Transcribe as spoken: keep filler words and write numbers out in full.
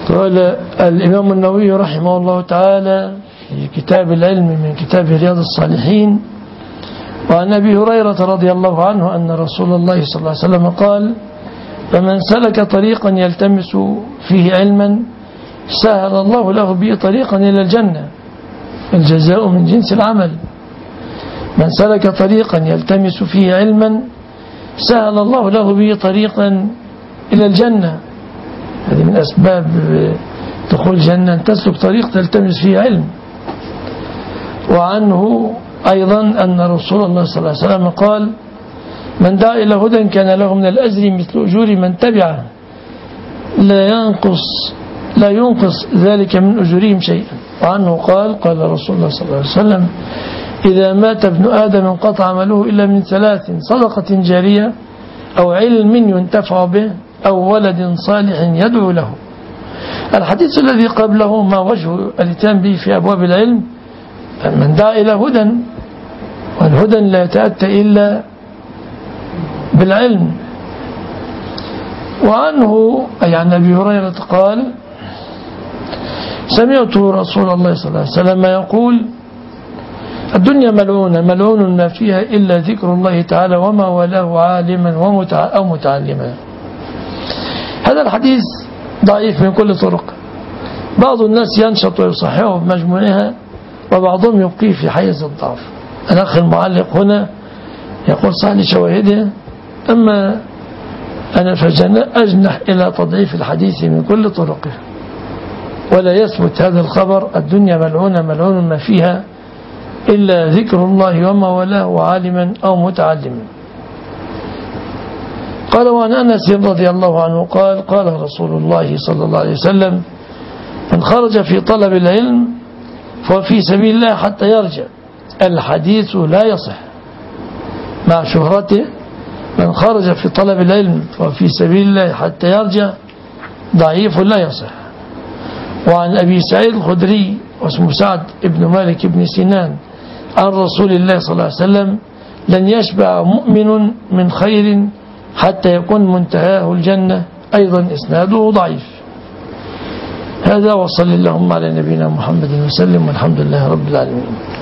قال الإمام النووي رحمه الله تعالى في كتاب العلم من كتاب رياض الصالحين: وعن أبي هريرة رضي الله عنه أن رسول الله صلى الله عليه وسلم قال: فمن سلك طريقا يلتمس فيه علما سهل الله له به طريقا إلى الجنة، الجزاء من جنس العمل. من سلك طريقا يلتمس فيه علما سهل الله له به طريقا إلى الجنة. هذه من أسباب دخول الجنة، أن تسلك طريق تلتمس فيه علم. وعنه أيضا أن رسول الله صلى الله عليه وسلم قال: من دعا إلى هدى كان له من الأجر مثل أجور من تبعه لا ينقص لا ينقص ذلك من أجورهم شيئا. وعنه قال: قال رسول الله صلى الله عليه وسلم: إذا مات ابن آدم انقطع عمله إلا من ثلاث: صدقة جارية، أو علم ينتفع به، أو ولد صالح يدعو له. الحديث الذي قبله ما وجه الاتيان به في أبواب العلم؟ من دعا إلى هدى، والهدى لا يتأتى إلا بالعلم. وعنه أي عن أبي هريرة قال: سمعت رسول الله صلى الله عليه وسلم يقول: الدنيا ملعونة ملعون ما فيها إلا ذكر الله تعالى وما ولاه عالما أو متعلما. هذا الحديث ضعيف من كل طرق. بعض الناس ينشط ويصححه بمجموعها، وبعضهم يبقيه في حيز الضعف. الأخ المعلق هنا يقول: صح لشواهده، أما أنا فأجنح إلى تضعيف الحديث من كل طرقه، ولا يثبت هذا الخبر: الدنيا ملعونة ملعون ما فيها إلا ذكر الله وما ولاه عالما أو متعلما. قال: وعن أنس رضي الله عنه قال: قال رسول الله صلى الله عليه وسلم: من خرج في طلب العلم فهو في سبيل الله حتى يرجع. الحديث لا يصح مع شهرته. من خرج في طلب العلم فهو في سبيل الله حتى يرجع ضعيف لا يصح. وعن أبي سعيد الخدري واسمه سعد ابن مالك بن سنان عن رسول الله صلى الله عليه وسلم: لن يشبع مؤمن من خير حتى يكون منتهاه الجنة. أيضا إسناده ضعيف. هذا، وصل اللهم على نبينا محمد وسلم، والحمد لله رب العالمين.